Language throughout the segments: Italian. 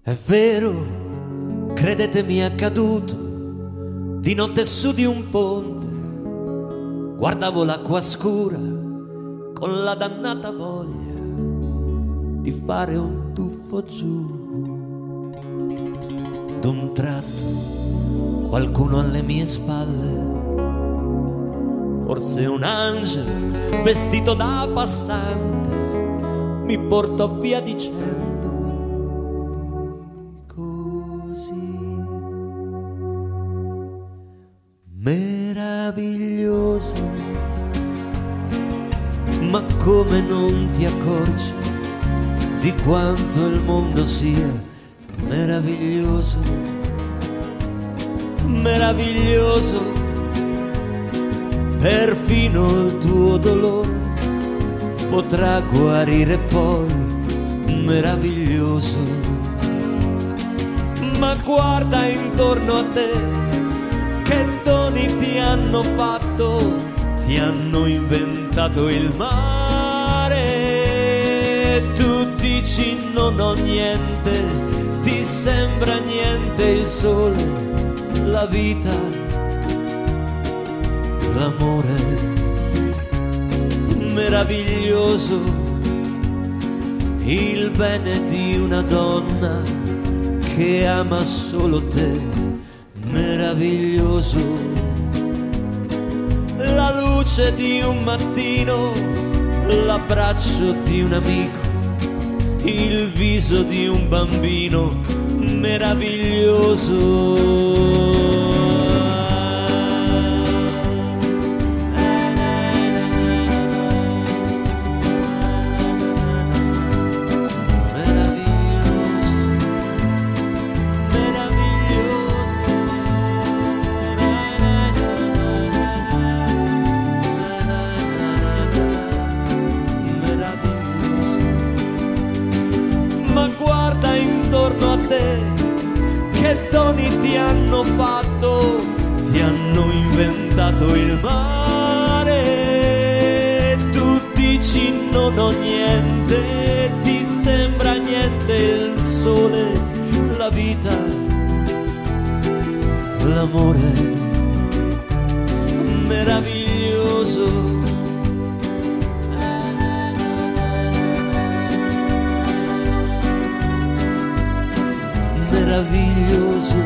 È vero, credetemi, è accaduto di notte su di un ponte. Guardavo l'acqua scura con la dannata voglia di fare un tuffo giù. D'un tratto qualcuno alle mie spalle, forse un angelo vestito da passante, mi portò via dicendo meraviglioso, ma come non ti accorgi di quanto il mondo sia meraviglioso, meraviglioso, perfino il tuo dolore potrà guarire poi, meraviglioso. Ma guarda intorno a te, che doni ti hanno fatto, ti hanno inventato il mare. Tu dici non ho niente, ti sembra niente il sole, la vita, l'amore, meraviglioso, il bene di una donna che ama solo te, meraviglioso, la luce di un mattino, l'abbraccio di un amico, il viso di un bambino, meraviglioso. Intorno a te, che doni ti hanno fatto, ti hanno inventato il mare. Tu dici non ho niente, ti sembra niente il sole, la vita, l'amore, meraviglioso. Meraviglioso,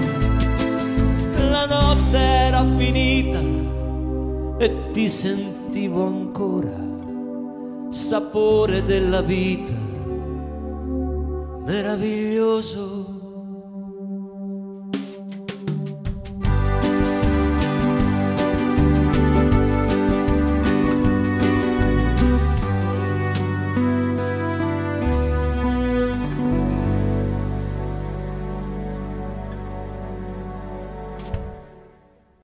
la notte era finita e ti sentivo ancora, sapore della vita, meraviglioso.